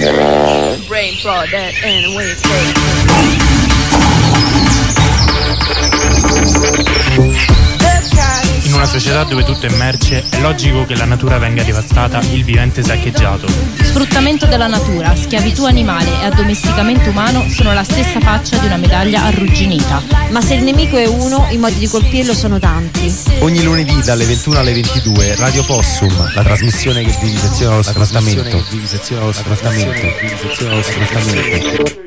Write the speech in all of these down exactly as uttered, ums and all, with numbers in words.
Brain fraud that and way In una società dove tutto è merce, è logico che la natura venga devastata, il vivente saccheggiato. Sfruttamento della natura, schiavitù animale e addomesticamento umano sono la stessa faccia di una medaglia arrugginita. Ma se il nemico è uno, i modi di colpirlo sono tanti. Ogni lunedì dalle ventuno alle ventidue, Radio Possum, la trasmissione che viviseziona lo sfruttamento. Viviseziona lo sfruttamento. Viviseziona lo sfruttamento.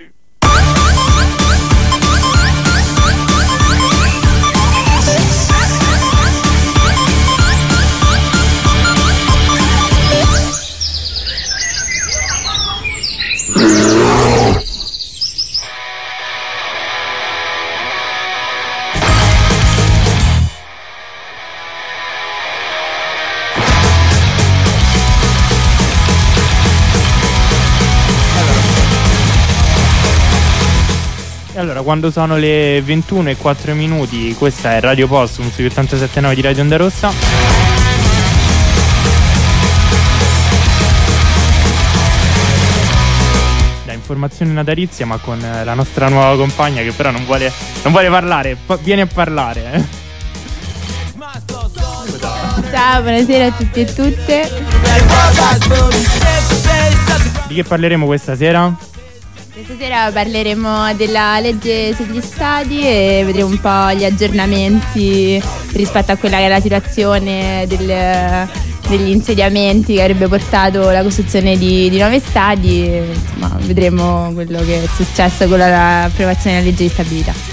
Allora, quando sono le ventuno e quattro minuti, questa è Radio Possum sui ottantasette virgola nove di Radio Onda Rossa. Da informazione natalizia, ma con la nostra nuova compagna che però non vuole, non vuole parlare, viene a parlare. Eh. Ciao, buonasera a tutti e tutte. Di che parleremo questa sera? Questa sera parleremo della legge sugli stadi e vedremo un po' gli aggiornamenti rispetto a quella che è la situazione del, degli insediamenti che avrebbe portato la costruzione di, di nuovi stadi. Insomma, vedremo quello che è successo con l'approvazione della legge di stabilità.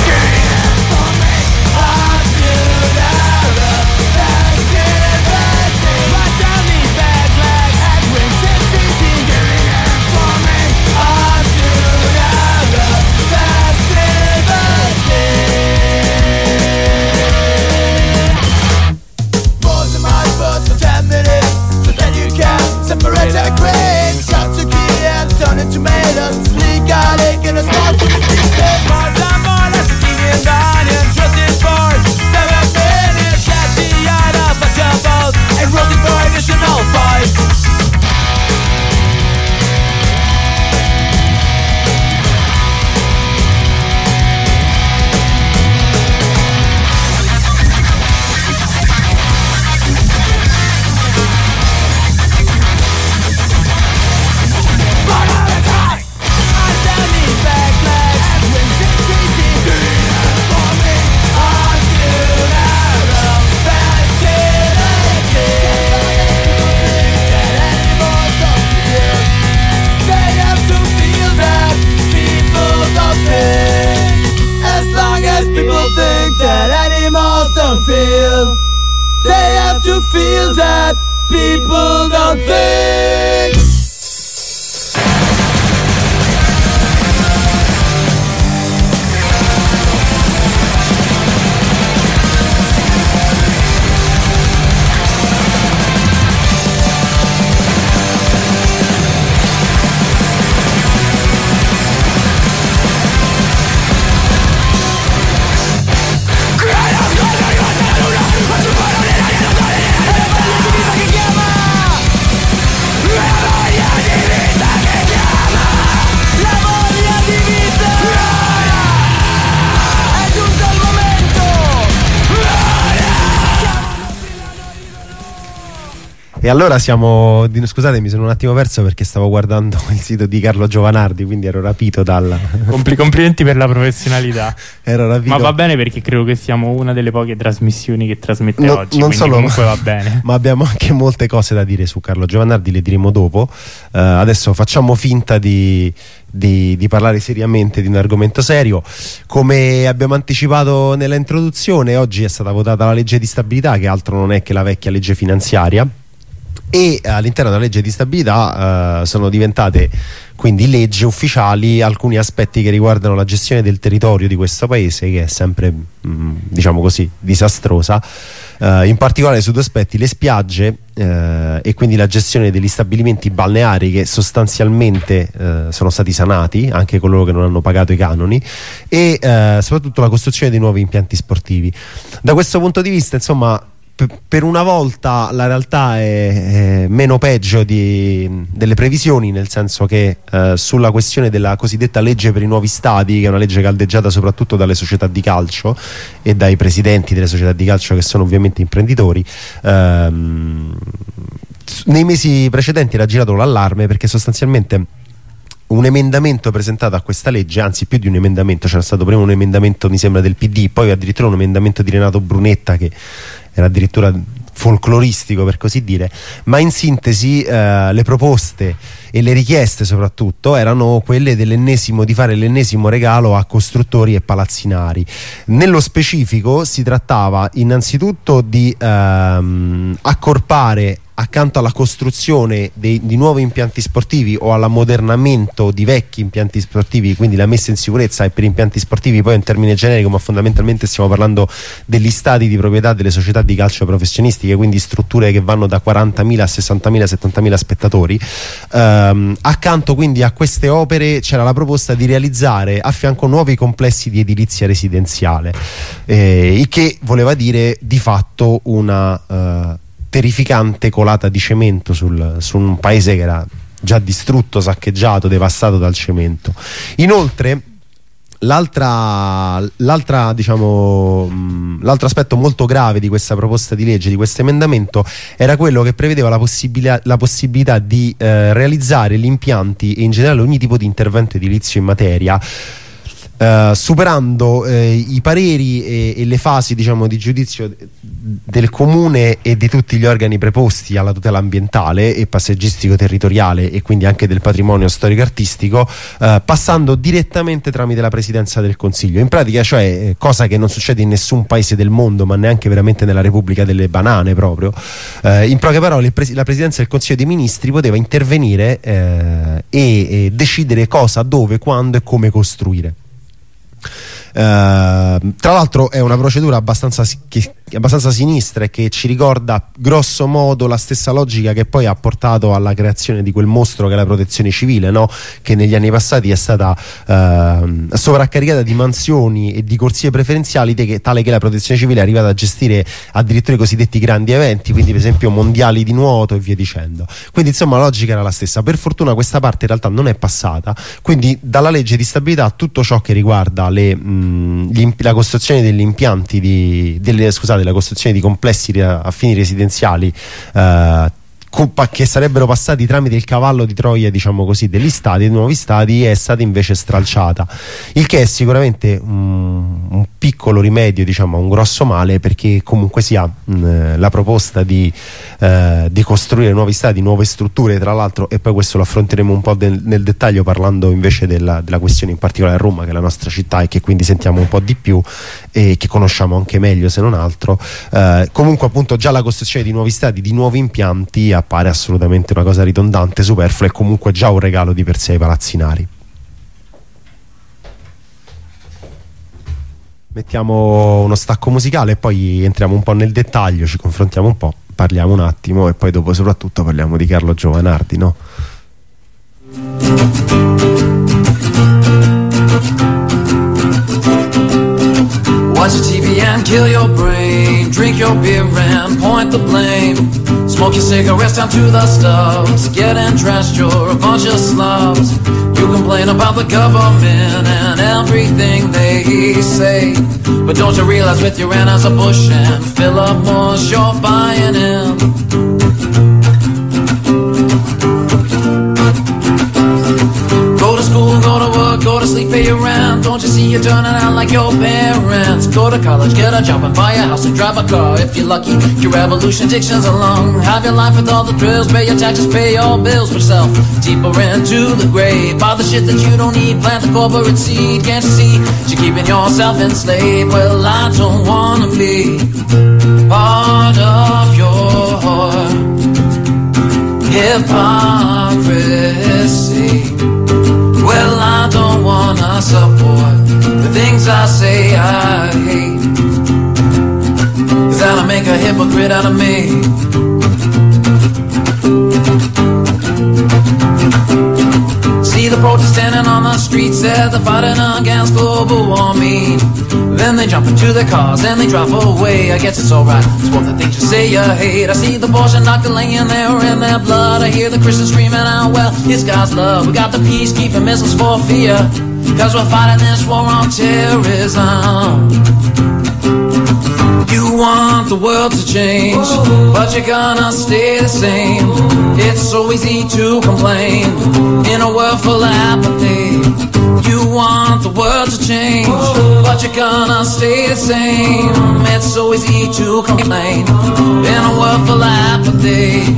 Separate our grains, cut zucchini and turn it tomatoes. Leak garlic in a small to the pieces. More and more like zucchini and onions. Roasted for seven minutes. At the end of a jumbo and roasted for additional five. Feel. They have to feel that people don't think. E allora siamo, scusatemi, sono un attimo perso perché stavo guardando il sito di Carlo Giovanardi, quindi ero rapito dal Compli- complimenti per la professionalità. Ero rapito. Ma va bene, perché credo che siamo una delle poche trasmissioni che trasmette no, oggi, non quindi solo, comunque va bene. Ma abbiamo anche molte cose da dire su Carlo Giovanardi, le diremo dopo. Uh, adesso facciamo finta di Di, di parlare seriamente di un argomento serio. Come abbiamo anticipato nella introduzione, oggi è stata votata la legge di stabilità, che altro non è che la vecchia legge finanziaria, e all'interno della legge di stabilità uh, sono diventate quindi leggi ufficiali alcuni aspetti che riguardano la gestione del territorio di questo paese, che è sempre mh, diciamo così disastrosa, uh, in particolare su due aspetti: le spiagge uh, e quindi la gestione degli stabilimenti balneari, che sostanzialmente uh, sono stati sanati, anche coloro che non hanno pagato i canoni, e uh, soprattutto la costruzione di nuovi impianti sportivi. Da questo punto di vista, insomma, per una volta la realtà è, è meno peggio di, delle previsioni, nel senso che eh, sulla questione della cosiddetta legge per i nuovi stadi, che è una legge caldeggiata soprattutto dalle società di calcio e dai presidenti delle società di calcio, che sono ovviamente imprenditori, ehm, nei mesi precedenti era girato l'allarme, perché sostanzialmente un emendamento presentato a questa legge, anzi più di un emendamento, c'era stato prima un emendamento mi sembra del P D, poi addirittura un emendamento di Renato Brunetta che era addirittura folcloristico, per così dire, ma in sintesi eh, le proposte e le richieste soprattutto erano quelle dell'ennesimo, di fare l'ennesimo regalo a costruttori e palazzinari. Nello specifico si trattava innanzitutto di ehm, accorpare, accanto alla costruzione dei, di nuovi impianti sportivi o all'ammodernamento di vecchi impianti sportivi, quindi la messa in sicurezza, e per impianti sportivi poi è un termine generico, ma fondamentalmente stiamo parlando degli stadi di proprietà delle società di calcio professionistiche, quindi strutture che vanno da quarantamila a sessantamila settantamila spettatori. Ehm, accanto quindi a queste opere c'era la proposta di realizzare a fianco nuovi complessi di edilizia residenziale, eh, il che voleva dire di fatto una eh, terrificante colata di cemento sul, su un paese che era già distrutto, saccheggiato, devastato dal cemento. Inoltre l'altra, l'altra diciamo mh, l'altro aspetto molto grave di questa proposta di legge, di questo emendamento, era quello che prevedeva la possibilità, la possibilità di eh, realizzare gli impianti e in generale ogni tipo di intervento edilizio in materia Uh, superando eh, i pareri e, e le fasi, diciamo, di giudizio del comune e di tutti gli organi preposti alla tutela ambientale e paesaggistico territoriale, e quindi anche del patrimonio storico artistico, uh, passando direttamente tramite la Presidenza del Consiglio. In pratica, cioè, cosa che non succede in nessun paese del mondo, ma neanche veramente nella Repubblica delle Banane proprio, uh, in poche parole il pres- la Presidenza del Consiglio dei Ministri poteva intervenire uh, e, e decidere cosa, dove, quando e come costruire. Uh, tra l'altro è una procedura abbastanza, che, abbastanza sinistra e che ci ricorda grosso modo la stessa logica che poi ha portato alla creazione di quel mostro che è la protezione civile, no? Che negli anni passati è stata uh, sovraccaricata di mansioni e di corsie preferenziali, te che, tale che la protezione civile è arrivata a gestire addirittura i cosiddetti grandi eventi, quindi per esempio mondiali di nuoto e via dicendo. Quindi insomma la logica era la stessa. Per fortuna questa parte in realtà non è passata, quindi dalla legge di stabilità tutto ciò che riguarda le mh, Gli, la costruzione degli impianti di, delle, scusate, la costruzione di complessi a, a fini residenziali eh, che sarebbero passati tramite il cavallo di Troia, diciamo così, degli stadi, dei nuovi stadi, è stata invece stralciata, il che è sicuramente un, un piccolo rimedio, diciamo, a un grosso male, perché comunque sia mh, la proposta di, eh, di costruire nuovi stadi, nuove strutture, tra l'altro, e poi questo lo affronteremo un po' del, nel dettaglio parlando invece della, della questione in particolare a Roma, che è la nostra città e che quindi sentiamo un po' di più e che conosciamo anche meglio se non altro. Eh, comunque appunto già la costruzione di nuovi stadi, di nuovi impianti appare assolutamente una cosa ridondante, superflua e comunque già un regalo di per sé ai palazzinari. Mettiamo uno stacco musicale e poi entriamo un po' nel dettaglio, ci confrontiamo un po', parliamo un attimo e poi dopo soprattutto parliamo di Carlo Giovanardi, no? Watch the T V and kill your brain. Drink your beer and point the blame. Smoke your cigarettes down to the stubs. Get dressed, you're a bunch of slubs. You complain about the government and everything they say, but don't you realize with your Anheuser-Busch and Philip Morris you're buying in? Go to school, go to work, go to sleep, pay your rent. Don't you see you're turning out like your parents? Go to college, get a job and buy a house and drive a car. If you're lucky, your revolution addiction's along. Have your life with all the thrills, pay your taxes, pay your bills. Put yourself deeper into the grave. Buy the shit that you don't need, plant the corporate seed. Can't you see you're keeping yourself enslaved? Well, I don't wanna be part of your hypocrisy. Well, I don't wanna support the things I say I hate, 'cause that'll make a hypocrite out of me. See the protest standing on the streets there, they're fighting against global warming. Then they jump into their cars and they drive away. I guess it's alright, it's what the things you say you hate. I see the abortion doctor laying there in their blood. I hear the Christians screaming out, well, it's God's love. We got the peacekeeping missiles for fear, cause we're fighting this war on terrorism. You want the world to change, but you're gonna stay the same. It's so easy to complain in a world full of apathy. You want the world to change, but you're gonna stay the same. It's so easy to complain in a world full of apathy.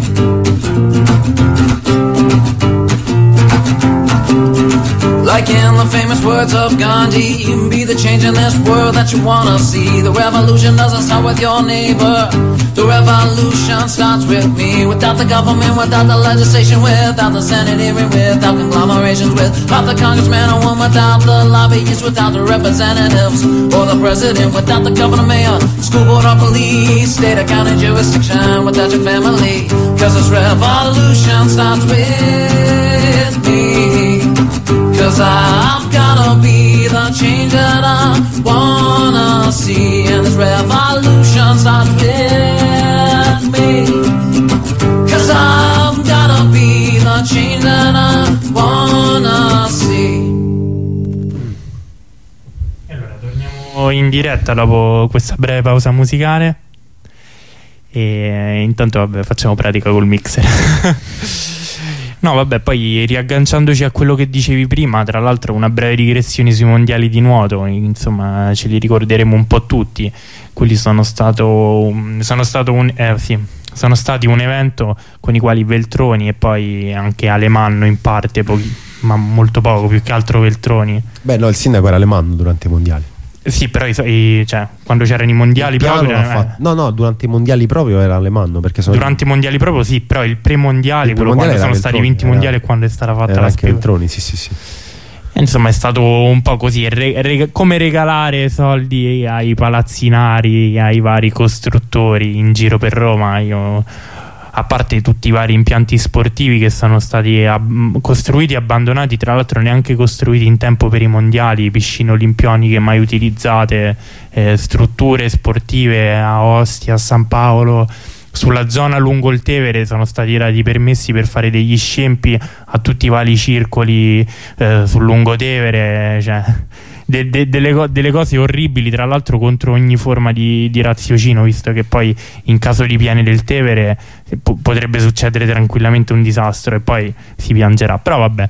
Like in the famous words of Gandhi, be the change in this world that you wanna see. The revolution doesn't start with your neighbor, the revolution starts with me. Without the government, without the legislation, without the Senate hearing, without conglomerations, without the congressman or one, without the lobbyists, without the representatives or the president, without the governor, mayor, school board or police, state or county jurisdiction, without your family. Cause this revolution starts with me. Cause I've gotta be the change that I wanna see. And this revolution starts with me. Cause I've gotta be the change that I wanna see. E allora torniamo in diretta dopo questa breve pausa musicale. E intanto vabbè, facciamo pratica col mixer. No, vabbè, poi riagganciandoci a quello che dicevi prima, tra l'altro una breve digressione sui mondiali di nuoto, insomma ce li ricorderemo un po' tutti. Quelli sono stato sono stato un eh, sì, sono stati un evento con i quali Veltroni e poi anche Alemanno in parte, pochi, ma molto poco, più che altro Veltroni. Beh, no, il sindaco era Alemanno durante i mondiali. Sì, però i, i, cioè, quando c'erano i mondiali proprio eh. No, no, durante i mondiali proprio era Alemanno, perché sono durante i mondiali proprio sì, però il premondiale, il quello quando sono stati vinti i mondiali e quando è stata fatta la anche Veltroni, sì, sì, sì. E insomma è stato un po' così, re, re, come regalare soldi ai palazzinari, ai vari costruttori in giro per Roma. Io, a parte tutti i vari impianti sportivi che sono stati ab- costruiti e abbandonati, tra l'altro neanche costruiti in tempo per i mondiali, piscine olimpioniche mai utilizzate, eh, strutture sportive a Ostia, a San Paolo, sulla zona lungo il Tevere sono stati dati permessi per fare degli scempi a tutti i vari circoli eh, sul lungotevere, cioè De, de, delle, delle cose orribili, tra l'altro contro ogni forma di, di raziocinio, visto che poi in caso di piene del Tevere po- potrebbe succedere tranquillamente un disastro e poi si piangerà, però vabbè.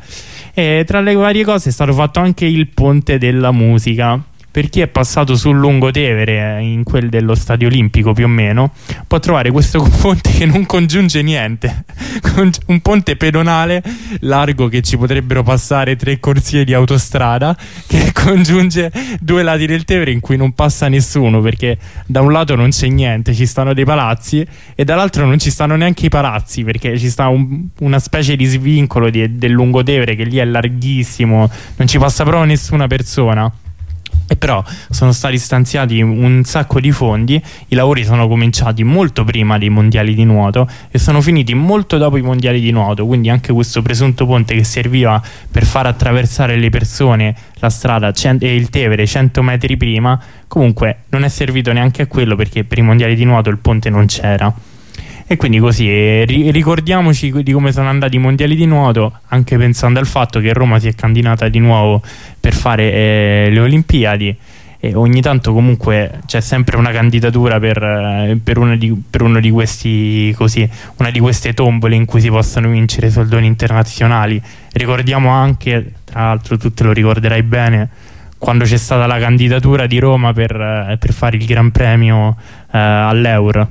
E tra le varie cose è stato fatto anche il ponte della musica. Per chi è passato sul lungotevere, in quel dello Stadio Olimpico più o meno, può trovare questo ponte che non congiunge niente. Un ponte pedonale largo che ci potrebbero passare tre corsie di autostrada, che congiunge due lati del Tevere in cui non passa nessuno, perché da un lato non c'è niente, ci stanno dei palazzi, e dall'altro non ci stanno neanche i palazzi, perché ci sta un, una specie di svincolo di, del lungotevere che lì è larghissimo, non ci passa proprio nessuna persona. E però sono stati stanziati un sacco di fondi, i lavori sono cominciati molto prima dei mondiali di nuoto e sono finiti molto dopo i mondiali di nuoto, quindi anche questo presunto ponte che serviva per far attraversare le persone la strada e il Tevere cento metri prima, comunque non è servito neanche a quello, perché per i mondiali di nuoto il ponte non c'era. E quindi così eh, ri- ricordiamoci di come sono andati i mondiali di nuoto, anche pensando al fatto che Roma si è candidata di nuovo per fare eh, le Olimpiadi, e ogni tanto comunque c'è sempre una candidatura per, eh, per, uno di, per uno di questi così, una di queste tombole in cui si possono vincere soldoni internazionali. Ricordiamo anche, tra l'altro tu te lo ricorderai bene, quando c'è stata la candidatura di Roma per, eh, per fare il Gran Premio eh, all'Euro.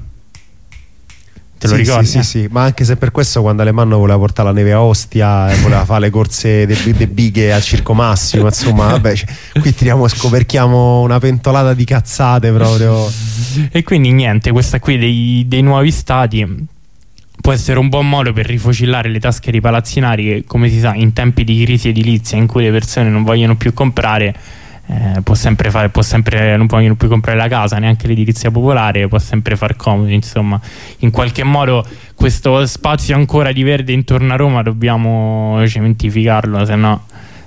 Te lo sì, ricordi? Sì, sì, sì, ma anche se per questo quando Alemanno voleva portare la neve a Ostia e voleva fare le corse de, de bighe a Circo Massimo, insomma, vabbè, cioè, qui tiriamo, scoperchiamo una pentolata di cazzate proprio. E quindi niente, questa qui dei, dei nuovi stati può essere un buon modo per rifocillare le tasche dei palazzinari che, come si sa, in tempi di crisi edilizia in cui le persone non vogliono più comprare, Eh, può sempre fare, può sempre, non vogliono più comprare la casa, neanche l'edilizia popolare, può sempre far comodo. Insomma, in qualche modo questo spazio ancora di verde intorno a Roma dobbiamo cementificarlo, se no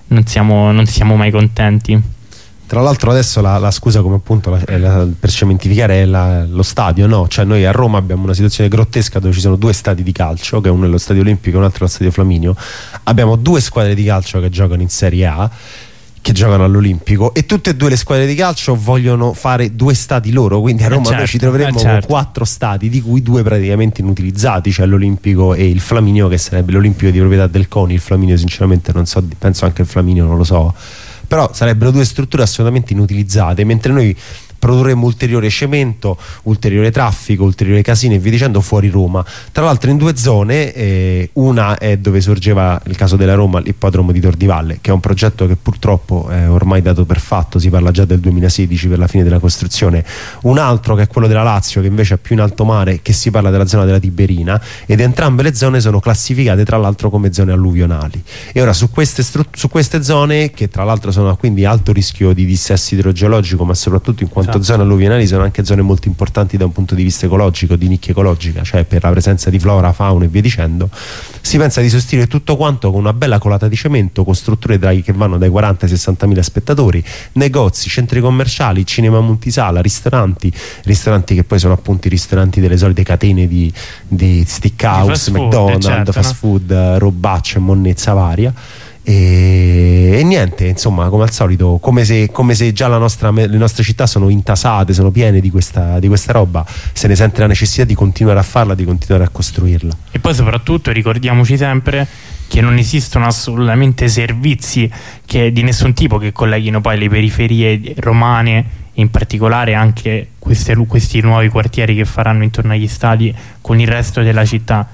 non siamo, non siamo mai contenti. Tra l'altro adesso la, la scusa come appunto la, la, per cementificare è la, lo stadio, no? Cioè noi a Roma abbiamo una situazione grottesca dove ci sono due stadi di calcio, che uno è lo Stadio Olimpico e un altro è lo Stadio Flaminio. Abbiamo due squadre di calcio che giocano in Serie A, che giocano all'Olimpico, e tutte e due le squadre di calcio vogliono fare due stadi loro, quindi a Roma eh certo, noi ci troveremo eh certo. con quattro stadi, di cui due praticamente inutilizzati, cioè l'Olimpico e il Flaminio, che sarebbe l'Olimpico di proprietà del CONI, il Flaminio sinceramente non so, penso anche il Flaminio non lo so, però sarebbero due strutture assolutamente inutilizzate, mentre noi produrremo ulteriore cemento, ulteriore traffico, ulteriore casino e via dicendo fuori Roma. Tra l'altro in due zone, eh, una è dove sorgeva il caso della Roma, l'ippodromo di Tor di Valle, che è un progetto che purtroppo è ormai dato per fatto, si parla già del duemilasedici per la fine della costruzione. Un altro che è quello della Lazio, che invece è più in alto mare, che si parla della zona della Tiberina, ed entrambe le zone sono classificate tra l'altro come zone alluvionali. E ora su queste, su queste zone, che tra l'altro sono a quindi alto rischio di dissesto idrogeologico, ma soprattutto in quanto zone alluvionali sono anche zone molto importanti da un punto di vista ecologico, di nicchia ecologica, cioè per la presenza di flora, fauna e via dicendo, si pensa di sostituire tutto quanto con una bella colata di cemento, con strutture dai, che vanno dai quaranta ai sessanta mila spettatori, negozi, centri commerciali, cinema multisala, ristoranti, ristoranti che poi sono appunto i ristoranti delle solite catene di, di steakhouse, McDonald's, certo, fast no? food, robacce e monnezza varia. E, e niente, insomma, come al solito, come se, come se già la nostra, le nostre città sono intasate, sono piene di questa, di questa roba, se ne sente la necessità di continuare a farla, di continuare a costruirla. E poi soprattutto ricordiamoci sempre che non esistono assolutamente servizi che, di nessun tipo, che colleghino poi le periferie romane, in particolare anche queste, questi nuovi quartieri che faranno intorno agli stadi, con il resto della città.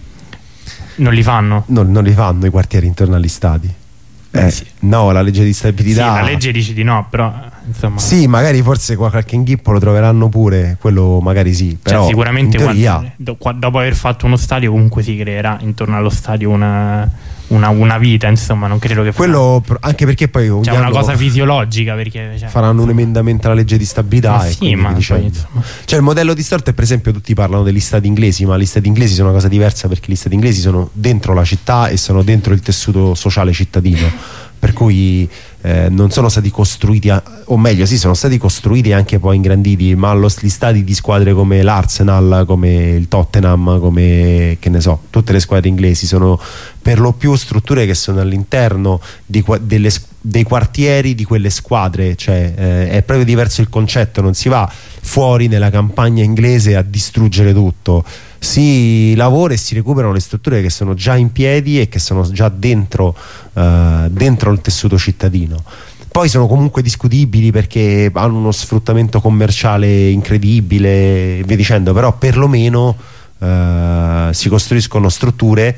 Non li fanno? No, non li fanno i quartieri intorno agli stadi. Eh, sì. No, la legge di stabilità. Sì, la legge dice di no, però insomma. Sì, magari forse qualche inghippo lo troveranno pure, quello magari sì. Però cioè, sicuramente in teoria... quando, dopo aver fatto uno stadio, comunque si creerà intorno allo stadio una, una, una vita, insomma, non credo che quello farà. Anche perché poi c'è cioè una cosa fisiologica, perché cioè, faranno insomma, un emendamento alla legge di stabilità. Ma e sì, ma poi, cioè il modello distorto è, per esempio, tutti parlano degli stadi inglesi, ma gli stadi inglesi sono una cosa diversa, perché gli stadi inglesi sono dentro la città e sono dentro il tessuto sociale cittadino. Per cui eh, non sono stati costruiti, a, o meglio sì, sono stati costruiti e anche poi ingranditi, ma lo, gli stadi di squadre come l'Arsenal, come il Tottenham, come, che ne so, tutte le squadre inglesi sono per lo più strutture che sono all'interno di, delle, dei quartieri di quelle squadre, cioè eh, è proprio diverso il concetto, non si va fuori nella campagna inglese a distruggere tutto, si lavora e si recuperano le strutture che sono già in piedi e che sono già dentro, uh, dentro il tessuto cittadino. Poi sono comunque discutibili perché hanno uno sfruttamento commerciale incredibile e via dicendo, però perlomeno uh, si costruiscono strutture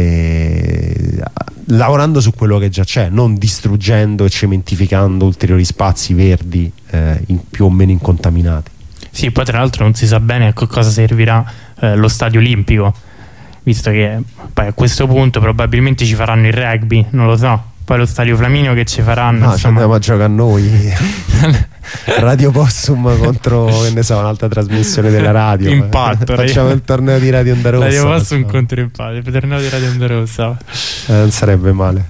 eh, lavorando su quello che già c'è, non distruggendo e cementificando ulteriori spazi verdi eh, in, più o meno incontaminati. Sì, poi tra l'altro non si sa bene a cosa servirà eh, lo stadio olimpico, visto che poi a questo punto probabilmente ci faranno il rugby, non lo so, poi lo stadio Flaminio che ci faranno. No, ci andiamo a giocare a noi. Radio Possum contro, che ne so, un'altra trasmissione della radio. Impatto. Facciamo il torneo di Radio Onda Rossa. Radio Possum contro Impatto, il torneo di Radio Onda Rossa. Eh, non sarebbe male.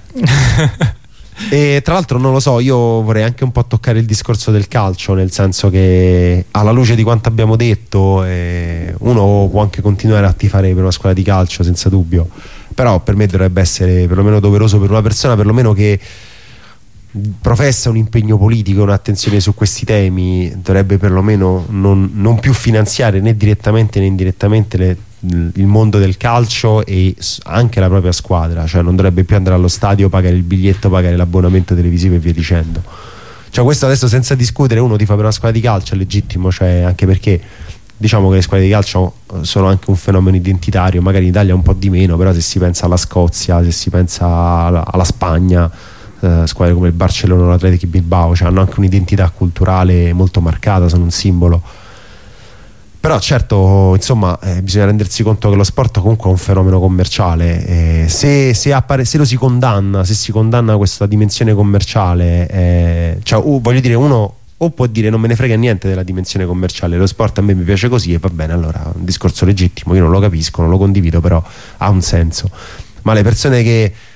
E tra l'altro non lo so, io vorrei anche un po' toccare il discorso del calcio, nel senso che alla luce di quanto abbiamo detto eh, uno può anche continuare a tifare per una squadra di calcio senza dubbio, però per me dovrebbe essere perlomeno doveroso per una persona perlomeno che professa un impegno politico, un'attenzione su questi temi, dovrebbe perlomeno non, non più finanziare né direttamente né indirettamente le, il mondo del calcio e anche la propria squadra, cioè non dovrebbe più andare allo stadio, pagare il biglietto, pagare l'abbonamento televisivo e via dicendo. Cioè questo adesso senza discutere, uno tifa per una squadra di calcio, è legittimo, cioè anche perché diciamo che le squadre di calcio sono anche un fenomeno identitario, magari in Italia un po' di meno, però se si pensa alla Scozia, se si pensa alla, alla Spagna, Uh, squadre come il Barcellona o l'Atletico Bilbao, cioè hanno anche un'identità culturale molto marcata, sono un simbolo. Però certo, insomma, eh, bisogna rendersi conto che lo sport comunque è un fenomeno commerciale, eh, se, se, appare, se lo si condanna, se si condanna questa dimensione commerciale, eh, cioè uh, voglio dire, uno o può dire non me ne frega niente della dimensione commerciale, lo sport a me mi piace così e va bene, allora è un discorso legittimo, io non lo capisco, non lo condivido, però ha un senso. Ma le persone che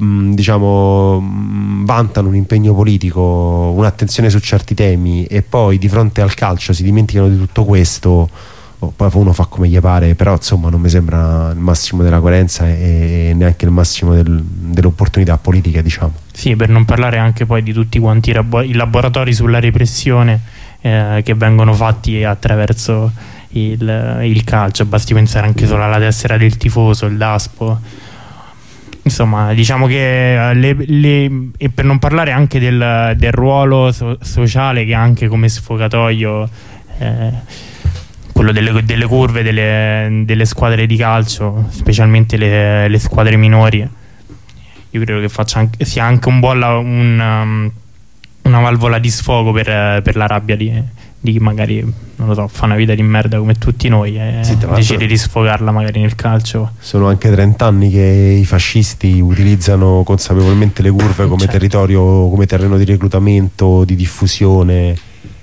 mh, diciamo mh, vantano un impegno politico, un'attenzione su certi temi e poi di fronte al calcio si dimenticano di tutto questo, oh, poi uno fa come gli pare, però insomma non mi sembra il massimo della coerenza e, e neanche il massimo del, dell'opportunità politica, diciamo. Sì, per non parlare anche poi di tutti quanti i, labo- i laboratori sulla repressione eh, che vengono fatti attraverso il, il calcio. Basti pensare anche solo alla tessera del tifoso, il DASPO. Insomma, diciamo che le, le, e per non parlare anche del, del ruolo so- sociale che ha anche come sfogatoio eh, quello delle, delle curve delle, delle squadre di calcio, specialmente le, le squadre minori. Io credo che faccia anche, sia anche un buon la, un, um, una valvola di sfogo per, per la rabbia di, di chi magari, non lo so, fa una vita di merda come tutti noi e sì, decide di sfogarla magari nel calcio. Sono anche trent'anni che i fascisti utilizzano consapevolmente le curve come certo. territorio, come terreno di reclutamento, di diffusione.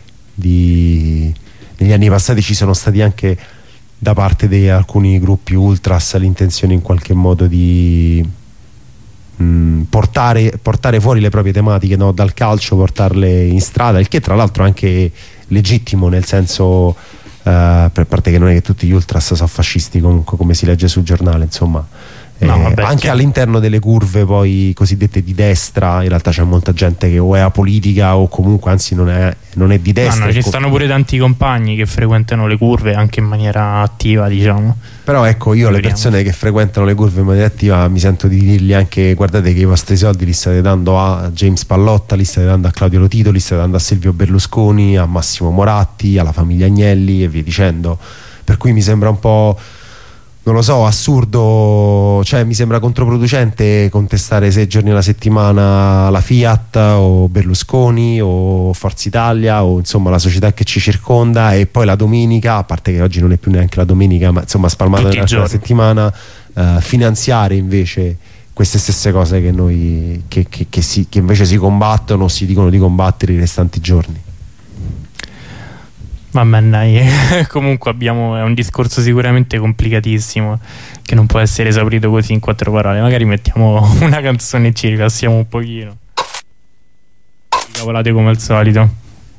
Di... Negli anni passati ci sono stati anche da parte di alcuni gruppi ultras l'intenzione in qualche modo di mh, portare, portare fuori le proprie tematiche, no? Dal calcio, portarle in strada, il che tra l'altro è anche legittimo, nel senso Uh, per parte che non è che tutti gli ultras sono fascisti comunque, come si legge sul giornale, insomma. No, eh, vabbè, anche all'interno delle curve poi cosiddette di destra in realtà c'è molta gente che o è apolitica o comunque anzi non è, non è di destra. No, no, ci stanno pure tanti compagni che frequentano le curve anche in maniera attiva, diciamo. Però ecco, io alle persone che frequentano le curve in maniera attiva mi sento di dirgli anche: guardate che i vostri soldi li state dando a James Pallotta, li state dando a Claudio Lotito, li state dando a Silvio Berlusconi, a Massimo Moratti, alla famiglia Agnelli e via dicendo. Per cui mi sembra un po', non lo so, assurdo, cioè mi sembra controproducente contestare sei giorni alla settimana la Fiat o Berlusconi o Forza Italia o insomma la società che ci circonda, e poi la domenica, a parte che oggi non è più neanche la domenica ma insomma spalmata nella settimana, eh, finanziare invece queste stesse cose che noi che, che, che, si, che invece si combattono o si dicono di combattere i restanti giorni. Vabbè, dai. Comunque abbiamo, è un discorso sicuramente complicatissimo che non può essere esaurito così in quattro parole. Magari mettiamo una canzone e ci rilassiamo un pochino. Cavolate come al solito.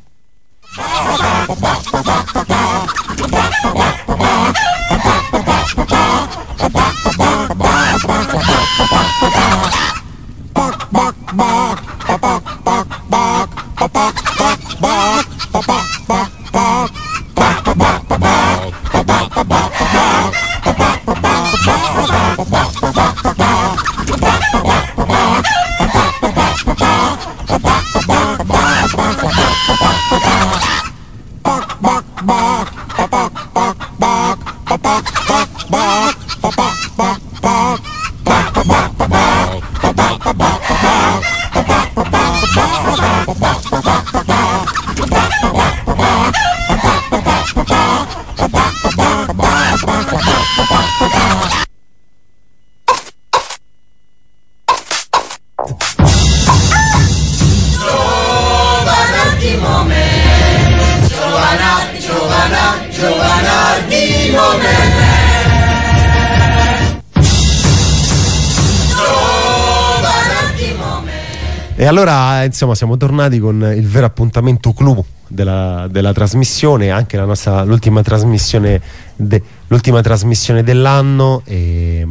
E allora insomma siamo tornati con il vero appuntamento clou della, della trasmissione, anche la nostra l'ultima trasmissione de, l'ultima trasmissione dell'anno, e,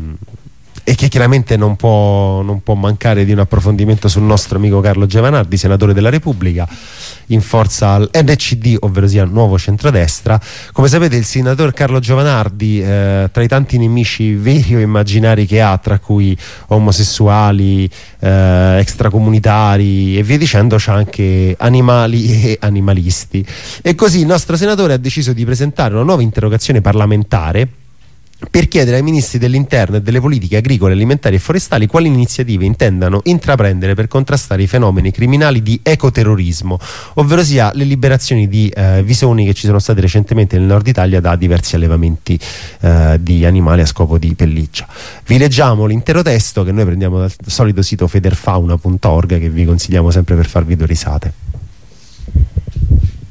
e che chiaramente non può, non può mancare di un approfondimento sul nostro amico Carlo Giovanardi, senatore della Repubblica in forza al N C D, ovvero sia Nuovo Centrodestra. Come sapete, il senatore Carlo Giovanardi, eh, tra i tanti nemici veri o immaginari che ha, tra cui omosessuali, eh, extracomunitari e via dicendo, c'ha anche animali e animalisti, e così il nostro senatore ha deciso di presentare una nuova interrogazione parlamentare per chiedere ai ministri dell'interno e delle politiche agricole, alimentari e forestali quali iniziative intendano intraprendere per contrastare i fenomeni criminali di ecoterrorismo, ovvero sia le liberazioni di eh, visoni che ci sono state recentemente nel nord Italia da diversi allevamenti eh, di animali a scopo di pelliccia. Vi leggiamo l'intero testo che noi prendiamo dal solito sito federfauna punto org, che vi consigliamo sempre per farvi due risate.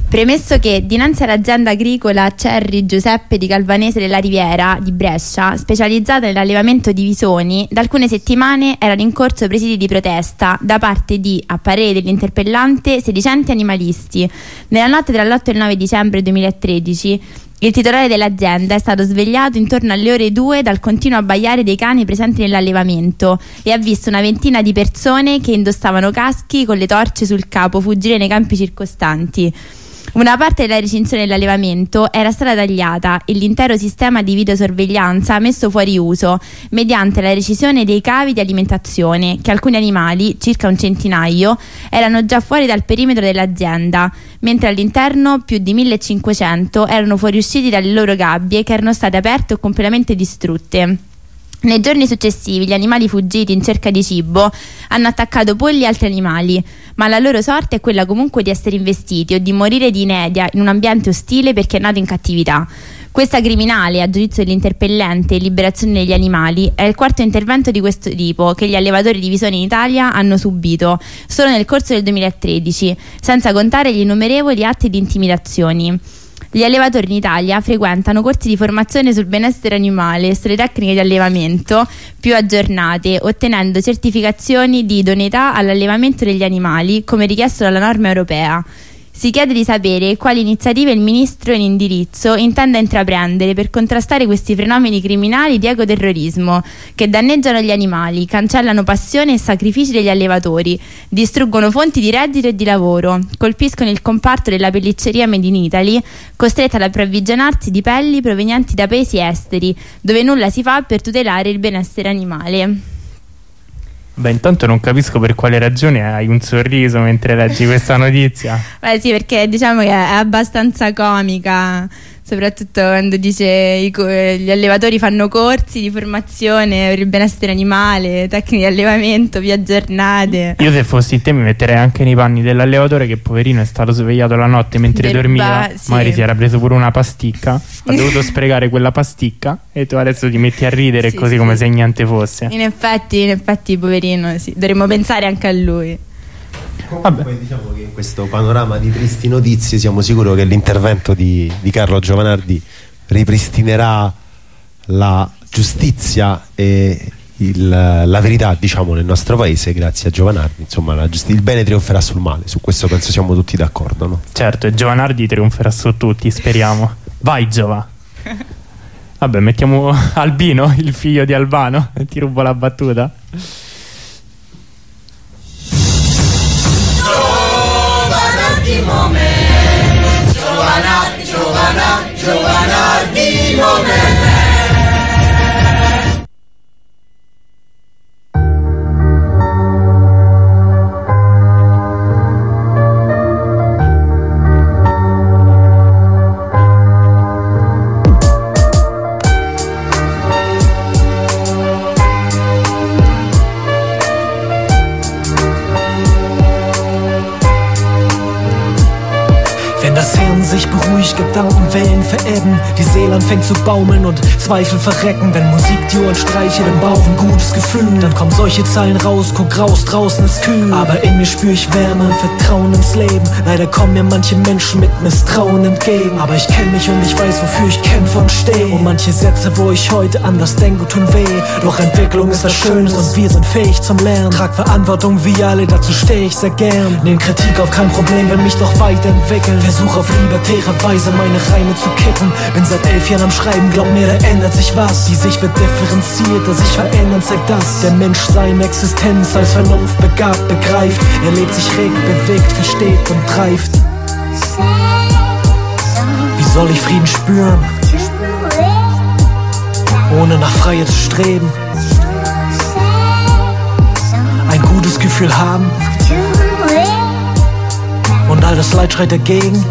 Premesso che dinanzi all'azienda agricola Cerri Giuseppe di Calvanese della Riviera di Brescia, specializzata nell'allevamento di visoni, da alcune settimane erano in corso presidi di protesta da parte di, a parere dell'interpellante, sedicenti animalisti. Nella notte tra l'otto e il nove dicembre duemilatredici il titolare dell'azienda è stato svegliato intorno alle ore due dal continuo abbaiare dei cani presenti nell'allevamento e ha visto una ventina di persone che indossavano caschi con le torce sul capo fuggire nei campi circostanti. Una parte della recinzione dell'allevamento era stata tagliata e l'intero sistema di videosorveglianza messo fuori uso mediante la recisione dei cavi di alimentazione, che alcuni animali, circa un centinaio, erano già fuori dal perimetro dell'azienda, mentre all'interno più di millecinquecento erano fuoriusciti dalle loro gabbie che erano state aperte o completamente distrutte. Nei giorni successivi gli animali fuggiti in cerca di cibo hanno attaccato polli e altri animali, ma la loro sorte è quella comunque di essere investiti o di morire di inedia in un ambiente ostile perché è nato in cattività. Questa criminale, a giudizio dell'interpellente Liberazione degli Animali, è il quarto intervento di questo tipo che gli allevatori di visoni in Italia hanno subito solo nel corso del duemilatredici, senza contare gli innumerevoli atti di intimidazioni. Gli allevatori in Italia frequentano corsi di formazione sul benessere animale e sulle tecniche di allevamento più aggiornate, ottenendo certificazioni di idoneità all'allevamento degli animali, come richiesto dalla norma europea. Si chiede di sapere quali iniziative il ministro in indirizzo intenda intraprendere per contrastare questi fenomeni criminali di ecoterrorismo che danneggiano gli animali, cancellano passione e sacrifici degli allevatori, distruggono fonti di reddito e di lavoro, colpiscono il comparto della pellicceria Made in Italy, costretta ad approvvigionarsi di pelli provenienti da paesi esteri, dove nulla si fa per tutelare il benessere animale. Beh, intanto non capisco per quale ragione hai un sorriso mentre leggi questa notizia. Beh sì, perché diciamo che è abbastanza comica, soprattutto quando dice i co- gli allevatori fanno corsi di formazione per il benessere animale, tecniche di allevamento più aggiornate. Io se fossi te mi metterei anche nei panni dell'allevatore che poverino è stato svegliato la notte mentre Del dormiva, ba- sì. magari si era preso pure una pasticca, ha dovuto sprecare quella pasticca e tu adesso ti metti a ridere Sì, così sì. come se niente fosse. In effetti, in effetti poverino, sì, dovremmo pensare anche a lui. Comunque, diciamo che in questo panorama di tristi notizie siamo sicuri che l'intervento di, di Carlo Giovanardi ripristinerà la giustizia e il, la verità, diciamo, nel nostro paese. Grazie a Giovanardi, insomma, la giusti- il bene trionferà sul male, su questo penso siamo tutti d'accordo, no? Certo, e Giovanardi trionferà su tutti, speriamo. Vai Giova. Vabbè, mettiamo Albino, il figlio di Albano. Ti rubo la battuta. Giovanardi moment, Giovanardi, Giovanardi, Giovanardi moment. Sich beruhigt, Gedankenwellen verebben, die Seele anfängt zu baumeln und Zweifel verrecken. Wenn Musik die Ohren streichelt, im Bauch ein gutes Gefühl, dann kommen solche Zeilen raus, guck raus, draußen ist kühl. Aber in mir spür ich Wärme, Vertrauen ins Leben. Leider kommen mir manche Menschen mit Misstrauen entgegen, aber ich kenn mich und ich weiß, wofür ich kämpfe und stehe. Und manche Sätze, wo ich heute anders denke, tun weh. Doch Entwicklung ist was Schönes und wir sind fähig zum Lernen. Trag Verantwortung wie alle, dazu stehe ich sehr gern. Nehm Kritik auf kein Problem, will mich doch weiterentwickeln. Versuch auf libertäre Weise meine Reime zu kippen. Bin seit elf Jahren am Schreiben, glaub mir, da ändert sich was. Die Sicht wird differenziert, dass sich verändern zeigt das. Der Mensch seine Existenz als Vernunft begabt begreift. Er lebt sich regt, bewegt, versteht und reift. Wie soll ich Frieden spüren, ohne nach Freiheit zu streben? Ein gutes Gefühl haben und all das Leid schreit dagegen.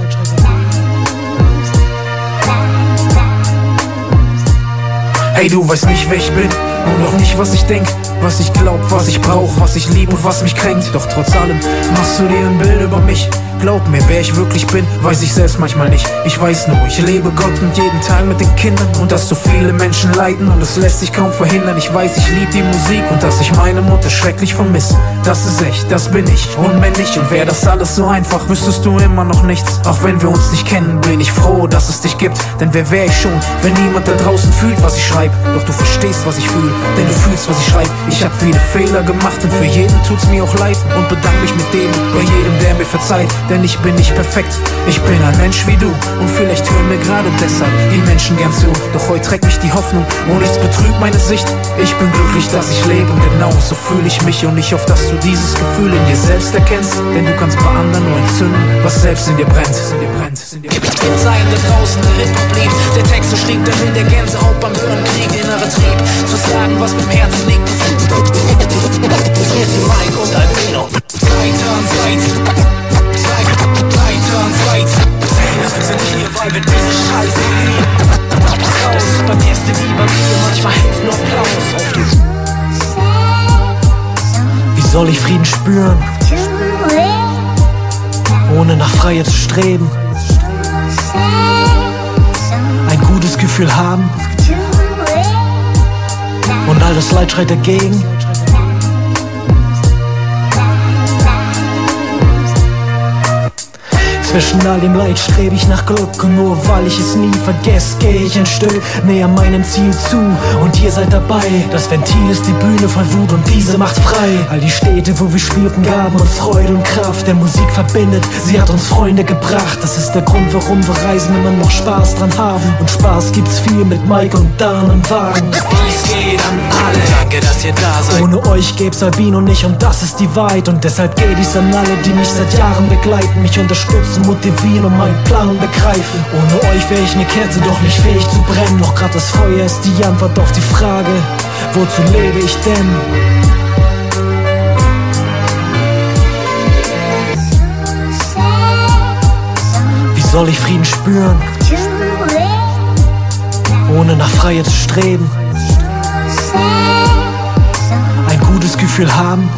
Hey, du weißt nicht, wer ich bin und auch nicht, was ich denk, was ich glaub, was ich brauch, was ich lieb und was mich kränkt. Doch trotz allem machst du dir ein Bild über mich, Glaub mir, wer ich wirklich bin, weiß ich selbst manchmal nicht. Ich weiß nur, ich lebe Gott und jeden Tag mit den Kindern. Und dass so viele Menschen leiden und es lässt sich kaum verhindern. Ich weiß, ich lieb die Musik und dass ich meine Mutter schrecklich vermisse. Das ist echt, das bin ich, unmännlich. Und wär das alles so einfach, wüsstest du immer noch nichts. Auch wenn wir uns nicht kennen, bin ich froh, dass es dich gibt. Denn wer wär ich schon, wenn niemand da draußen fühlt, was ich schreib. Doch du verstehst, was ich fühl, denn du fühlst, was ich schreib. Ich hab viele Fehler gemacht und für jeden tut's mir auch leid. Und bedank mich mit dem, bei jedem, der mir verzeiht. Denn ich bin nicht perfekt, ich bin ein Mensch wie du. Und vielleicht hören mir gerade deshalb die Menschen gern zu. Doch heute trägt mich die Hoffnung und nichts betrübt meine Sicht. Ich bin glücklich, dass ich lebe und genau so fühle ich mich. Und ich hoffe, dass du dieses Gefühl in dir selbst erkennst. Denn du kannst bei anderen nur entzünden, was selbst in dir brennt. In dir brennt. Gibt sein da draußen, der Hip-Hop liebt, der Texte schrieb, der will der Gänsehaut beim Hören kriegt, innere Trieb, zu sagen, was mit dem Herzen liegt. Mike und Albino, drei Turns right, drei Turns right, wir sind hier, weil wir diese Scheiße lieben. Applaus, beim Gäste wie bei mir, manchmal hilft nur Applaus auf die. Wie soll ich Frieden spüren, ohne nach Freiheit zu streben? Ein gutes Gefühl haben und all das Leid schreit dagegen. Zwischen all dem Leid strebe ich nach Glück und nur weil ich es nie vergesse, gehe ich ein Stück näher meinem Ziel zu und ihr seid dabei. Das Ventil ist die Bühne voll Wut und diese macht frei. All die Städte, wo wir spielten, gaben uns Freude und Kraft. Der Musik verbindet, sie hat uns Freunde gebracht. Das ist der Grund, warum wir reisen, immer noch Spaß dran haben. Und Spaß gibt's viel mit Mike und Dan im Wagen. Dies geht an alle, danke, dass ihr da seid. Ohne euch gäb's Albino nicht und das ist die Wahrheit. Und deshalb geht dies an alle, die mich seit Jahren begleiten, mich unterstützen, motivieren und meinen Plan begreifen. Ohne euch wäre ich eine Kerze, doch nicht fähig zu brennen. Doch grad das Feuer ist die Antwort auf die Frage, wozu lebe ich denn? Wie soll ich Frieden spüren, ohne nach Freiheit zu streben? Ein gutes Gefühl haben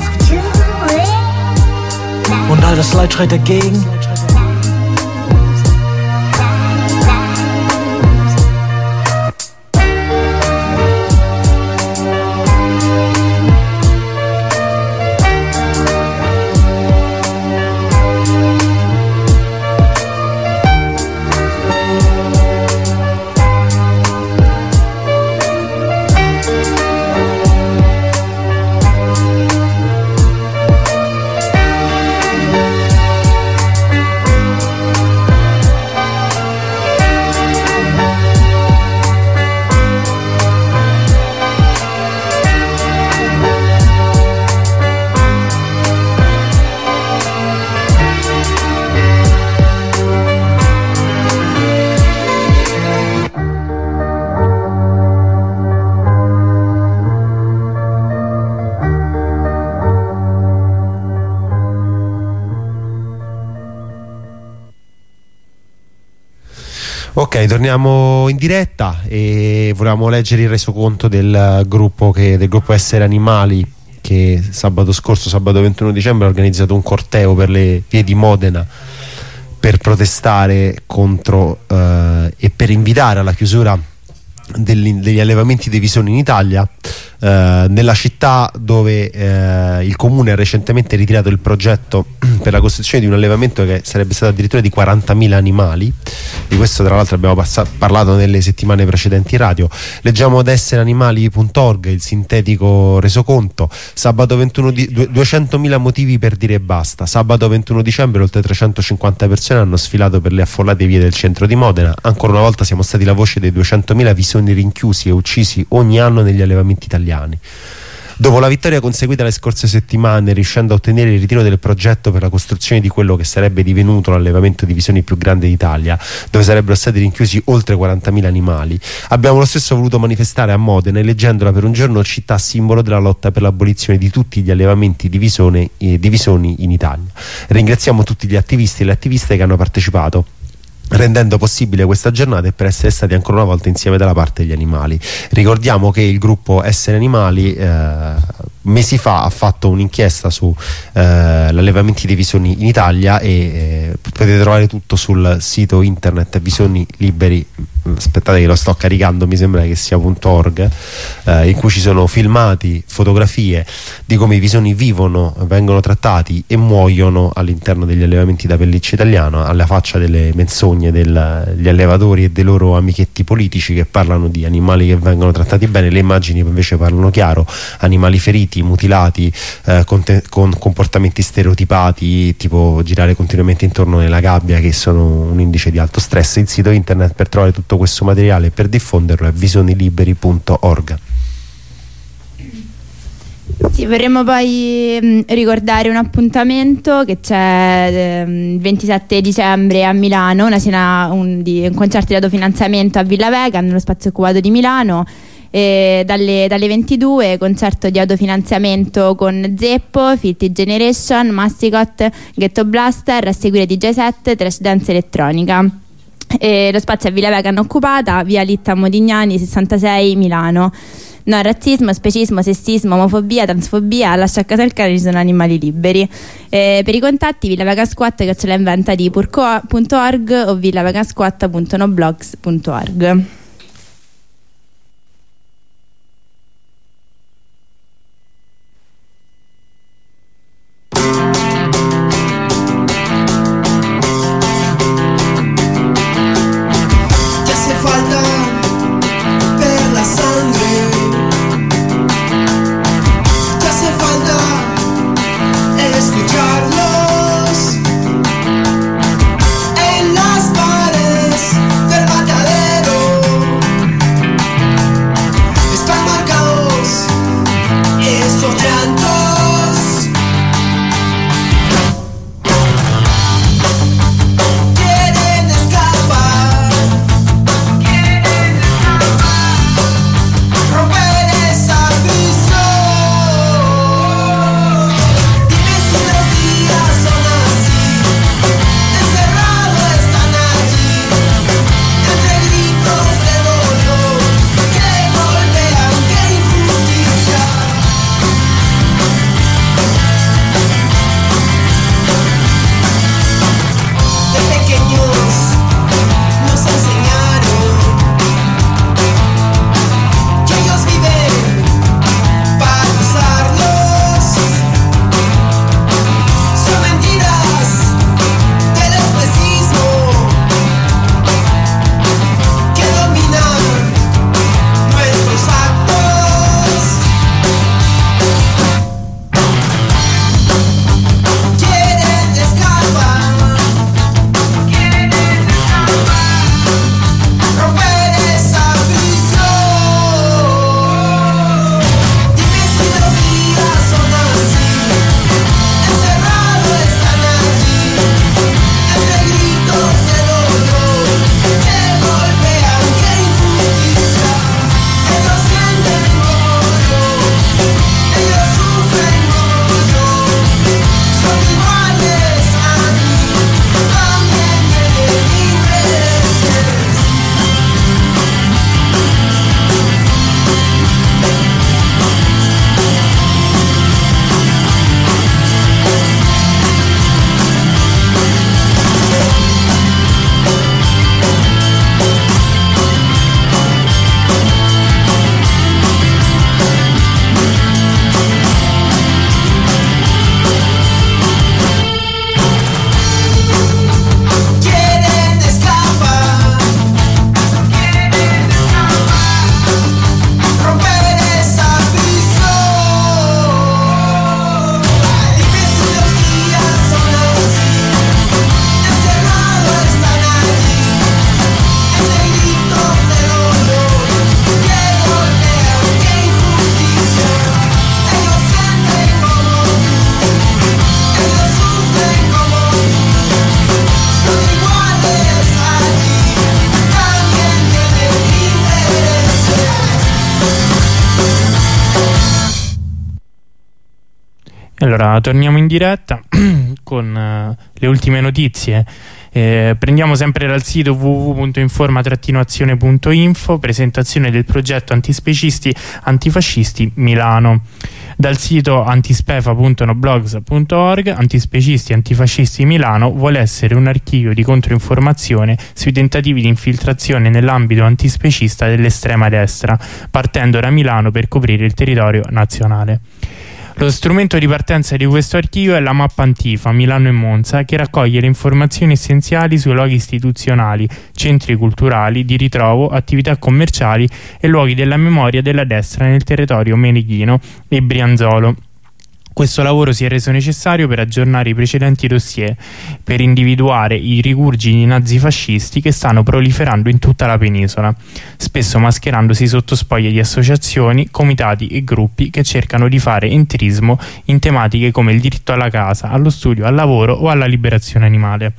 und all das Leid schreit dagegen. Ok, torniamo in diretta e volevamo leggere il resoconto del gruppo, che, del gruppo Essere Animali, che sabato scorso, sabato ventuno dicembre, ha organizzato un corteo per le vie di Modena per protestare contro eh, e per invitare alla chiusura degli, degli allevamenti dei visoni in Italia, eh, nella città dove eh, il comune ha recentemente ritirato il progetto per la costruzione di un allevamento che sarebbe stato addirittura di quarantamila animali. Di questo tra l'altro abbiamo parlato nelle settimane precedenti in radio. Leggiamo ad essere animali punto org il sintetico resoconto. Sabato ventuno di, duecentomila motivi per dire basta. Sabato ventuno dicembre oltre trecentocinquanta persone hanno sfilato per le affollate vie del centro di Modena. Ancora una volta siamo stati la voce dei duecentomila visoni rinchiusi e uccisi ogni anno negli allevamenti italiani. Dopo la vittoria conseguita le scorse settimane, riuscendo a ottenere il ritiro del progetto per la costruzione di quello che sarebbe divenuto l'allevamento di visoni più grande d'Italia, dove sarebbero stati rinchiusi oltre quarantamila animali, abbiamo lo stesso voluto manifestare a Modena, eleggendola per un giorno città simbolo della lotta per l'abolizione di tutti gli allevamenti di, visone, eh, di visoni in Italia. Ringraziamo tutti gli attivisti e le attiviste che hanno partecipato, rendendo possibile questa giornata e per essere stati ancora una volta insieme dalla parte degli animali. Ricordiamo che il gruppo Essere Animali eh, mesi fa ha fatto un'inchiesta su eh, l'allevamenti dei visoni in Italia e eh, potete trovare tutto sul sito internet Visoni Liberi, aspettate che lo sto caricando, mi sembra che sia .org, eh, in cui ci sono filmati, fotografie di come i visoni vivono, vengono trattati e muoiono all'interno degli allevamenti da pelliccia italiano, alla faccia delle menzogne degli allevatori e dei loro amichetti politici che parlano di animali che vengono trattati bene. Le immagini invece parlano chiaro: animali feriti, mutilati, eh, con, con comportamenti stereotipati, tipo girare continuamente intorno nella gabbia, che sono un indice di alto stress. Il sito internet per trovare tutto questo materiale e per diffonderlo è visoniliberi punto org. Sì, vorremmo poi mh, ricordare un appuntamento che c'è il ehm, ventisette dicembre a Milano, una cena, un, di, un concerto di autofinanziamento a Villa Vega, nello spazio occupato di Milano. E dalle, dalle ventidue concerto di autofinanziamento con Zeppo, Filthy Generation, Masticot, Ghetto Blaster, a seguire D J set, Trash Dance Elettronica. E lo spazio è Villa Vega non occupata, via Litta Modignani sessantasei, Milano. No razzismo, specismo, sessismo, omofobia, transfobia, lascia a casa il cane, ci sono animali liberi. E per i contatti Villa Vega Squat che ce la inventa di purco punto org o villavegasquat punto noblogs punto org. Allora, torniamo in diretta con uh, le ultime notizie. Eh, prendiamo sempre dal sito w w w punto informa azione punto info, presentazione del progetto Antispecisti Antifascisti Milano. Dal sito antispefa punto noblogs punto org, Antispecisti e Antifascisti Milano vuole essere un archivio di controinformazione sui tentativi di infiltrazione nell'ambito antispecista dell'estrema destra, partendo da Milano per coprire il territorio nazionale. Lo strumento di partenza di questo archivio è la mappa Antifa Milano e Monza, che raccoglie le informazioni essenziali sui luoghi istituzionali, centri culturali, di ritrovo, attività commerciali e luoghi della memoria della destra nel territorio meneghino e brianzolo. Questo lavoro si è reso necessario per aggiornare i precedenti dossier, per individuare i rigurgiti nazifascisti che stanno proliferando in tutta la penisola, spesso mascherandosi sotto spoglie di associazioni, comitati e gruppi che cercano di fare entrismo in tematiche come il diritto alla casa, allo studio, al lavoro o alla liberazione animale.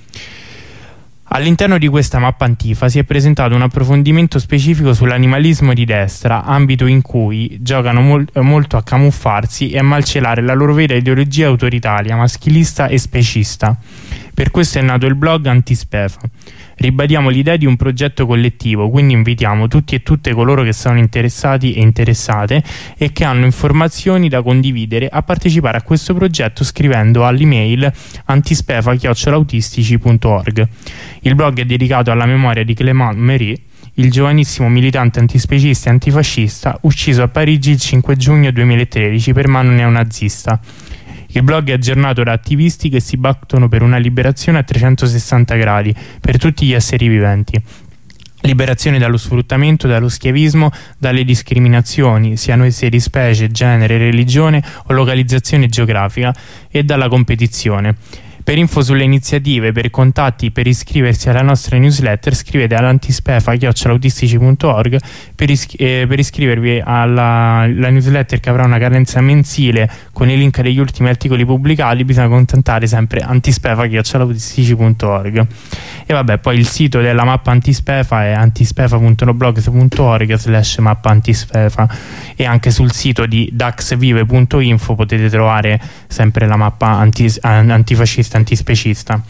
All'interno di questa mappa Antifa si è presentato un approfondimento specifico sull'animalismo di destra, ambito in cui giocano mol- molto a camuffarsi e a malcelare la loro vera ideologia autoritaria, maschilista e specista. Per questo è nato il blog Antispefa. Ribadiamo l'idea di un progetto collettivo, quindi invitiamo tutti e tutte coloro che sono interessati e interessate e che hanno informazioni da condividere a partecipare a questo progetto scrivendo all'email antispefa chiocciola autistici punto org. Il blog è dedicato alla memoria di Clément Méry, il giovanissimo militante antispecista e antifascista ucciso a Parigi il cinque giugno duemilatredici per mano neonazista. Il blog è aggiornato da attivisti che si battono per una liberazione a trecentosessanta gradi per tutti gli esseri viventi. Liberazione dallo sfruttamento, dallo schiavismo, dalle discriminazioni, siano esse di specie, genere, religione o localizzazione geografica, e dalla competizione. Per info sulle iniziative, per contatti, per iscriversi alla nostra newsletter scrivete all'antispefa chiocciola autistici punto org. Per, is- eh, per iscrivervi alla, alla newsletter, che avrà una cadenza mensile con i link degli ultimi articoli pubblicati, bisogna contattare sempre antispefa chiocciola autistici punto org. E vabbè, poi il sito della mappa Antispefa è antispefa punto noblogs punto org slash mappa antispefa, e anche sul sito di daxvive punto info potete trovare sempre la mappa anti- antifascista antispecista,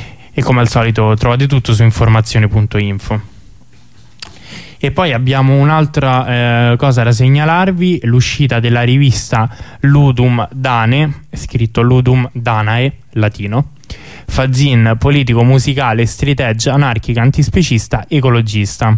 e come al solito trovate tutto su informazione punto info. E poi abbiamo un'altra eh, cosa da segnalarvi: l'uscita della rivista Ludum Danae, scritto Ludum Danae latino, fanzine politico musicale street edge anarchica antispecista ecologista.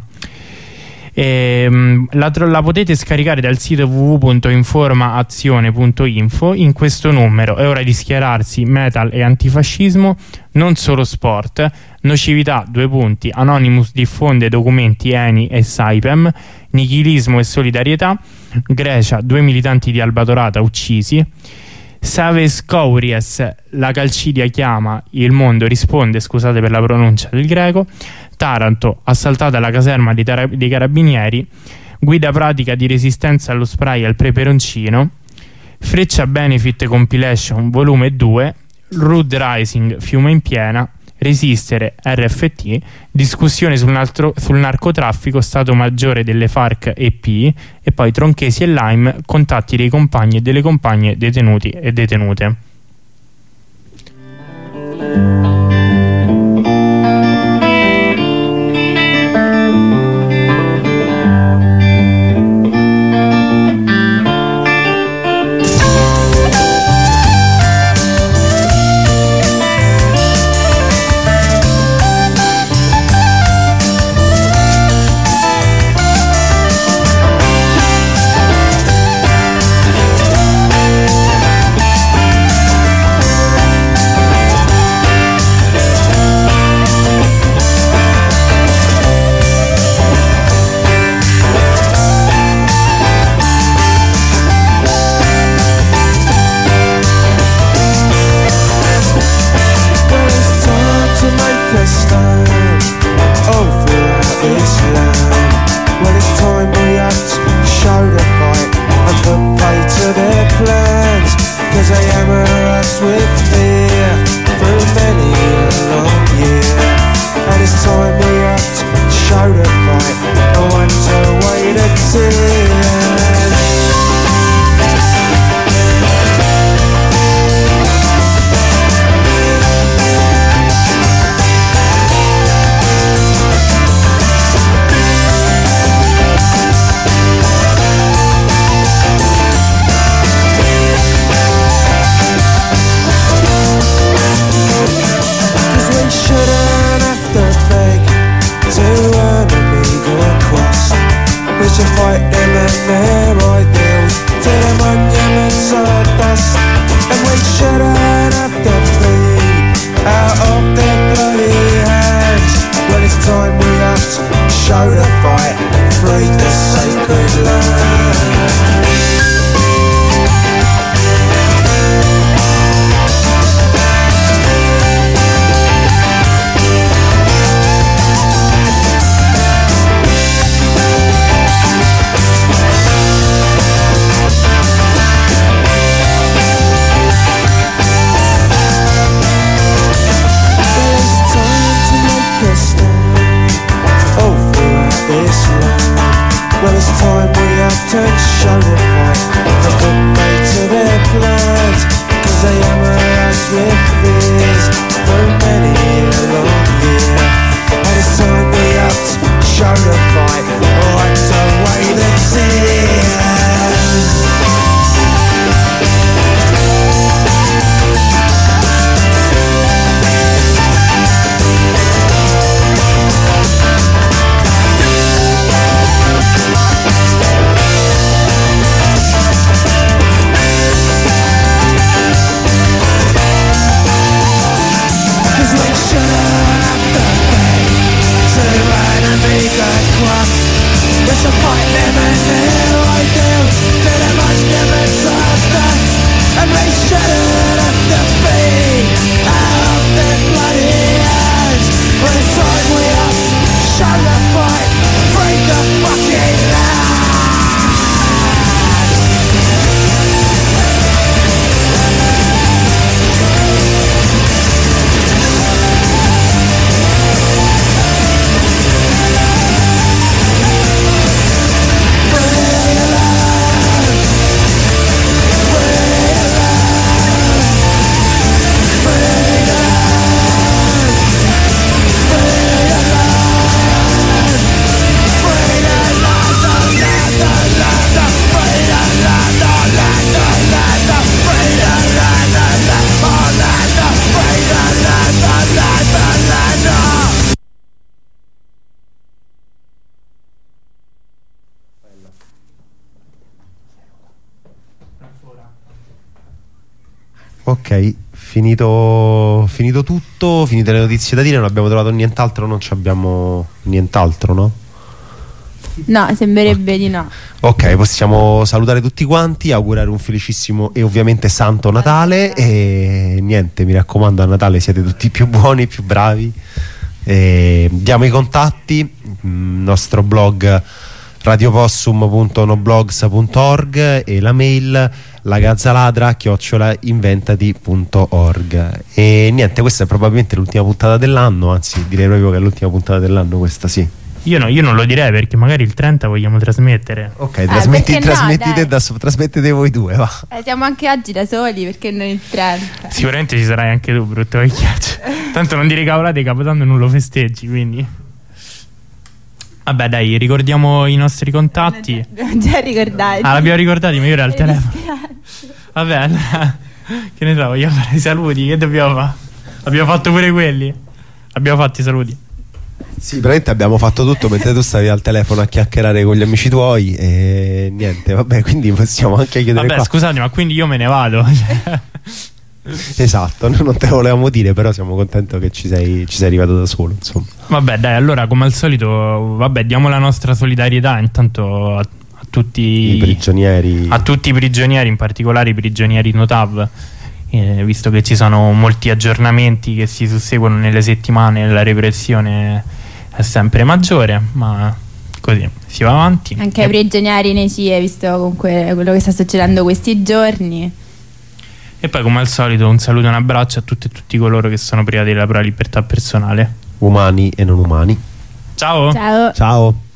E, la, la potete scaricare dal sito w w w punto informaazione punto info. In questo numero è ora di schierarsi metal e antifascismo, non solo sport, nocività due punti, Anonymous diffonde documenti Eni e Saipem, nichilismo e solidarietà, Grecia, due militanti di Alba Dorata uccisi, Saves Kouries, la Calcidia chiama, il mondo risponde, scusate per la pronuncia del greco, Taranto, assaltata la caserma dei, tar- dei carabinieri, guida pratica di resistenza allo spray al peperoncino, Freccia Benefit Compilation volume due, Rood Rising Fiume in piena, Resistere R F T, discussione sul, naltro- sul narcotraffico, Stato Maggiore delle FARC e P, e poi Tronchesi e Lime, contatti dei compagni e delle compagne detenuti e detenute. Ok, finito, finito tutto, finite le notizie da dire, non abbiamo trovato nient'altro, non ci abbiamo nient'altro, no? No, sembrerebbe di no. Ok, possiamo salutare tutti quanti, augurare un felicissimo e ovviamente santo Natale e niente, mi raccomando, a Natale siete tutti più buoni, più bravi. E diamo i contatti, il nostro blog radiopossum punto noblogs punto org e la mail lagazzaladra chiocciola inventati punto org. E niente, questa è probabilmente l'ultima puntata dell'anno, anzi direi proprio che è l'ultima puntata dell'anno, questa sì. Io, no, io non lo direi perché magari il trenta vogliamo trasmettere. Ok, eh, trasmetti, no, trasmettite, da, trasmettete voi due, va. Eh, siamo anche oggi da soli, perché non il trenta. Sicuramente ci sarai anche tu, brutto vecchiaccio. Tanto non dire cavolate, Capodanno non lo festeggi, quindi. Vabbè, dai, ricordiamo i nostri contatti. L'abbiamo già ricordati. Ah, l'abbiamo ricordati, ma io ero al telefono. Vabbè, allora, che ne so, vogliamo fare i saluti? Che dobbiamo fare? Abbiamo fatto pure quelli. Abbiamo fatto i saluti. Sì, praticamente abbiamo fatto tutto mentre tu stavi al telefono a chiacchierare con gli amici tuoi e niente, vabbè, quindi possiamo anche chiedere. Vabbè, qua. scusate, ma quindi io me ne vado. Esatto, noi non te lo volevamo dire, però siamo contenti che ci sei, ci sei arrivato da solo, insomma. Vabbè, dai, allora come al solito, vabbè, diamo la nostra solidarietà intanto a, a tutti i prigionieri, a tutti i prigionieri, in particolare i prigionieri Notav, eh, visto che ci sono molti aggiornamenti che si susseguono nelle settimane, la repressione è sempre maggiore, ma così si va avanti. Anche ai prigionieri nei S I E, visto comunque quello che sta succedendo questi giorni. E poi come al solito un saluto e un abbraccio a tutti e tutti coloro che sono privati della propria libertà personale, umani e non umani. Ciao. Ciao. Ciao.